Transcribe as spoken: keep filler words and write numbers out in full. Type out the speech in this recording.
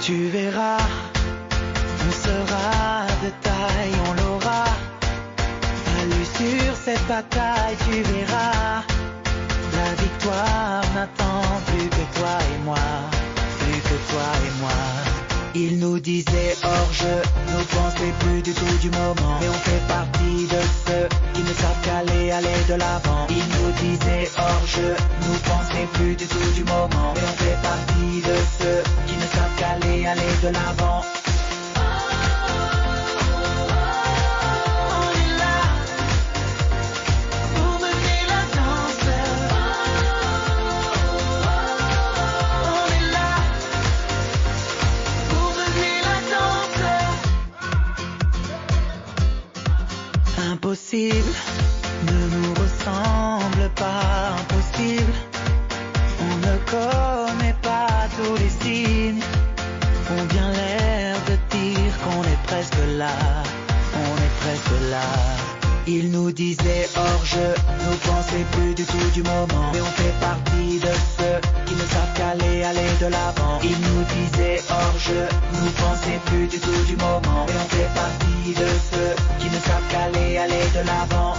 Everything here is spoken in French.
Tu verras, on sera de taille, on l'aura. Salut sur cette bataille, tu verras. La victoire n'attend plus que toi et moi, plus que toi et moi. Il nous disait hors jeu, nous pensait plus du tout du moment. Mais on fait partie de ceux qui ne savent qu'aller, aller de l'avant. Il nous disait hors jeu, nous pensait plus du tout du moment. Mais on fait partie de ceux qui ne savent qu'aller, aller de l'avant. Impossible ne nous ressemble pas, impossible. On ne connaît pas tous les signes. On vient l'air de dire qu'on est presque là, on est presque là. Il nous disait hors jeu, nous pensait plus du tout du moment. Mais on fait partie de ceux qui ne savent qu'aller, aller de l'avant. Il nous disait hors jeu, nous pensait plus du tout du moment. Mais on fait partie de ceux qui ne savent qu'aller, aller de l'avant.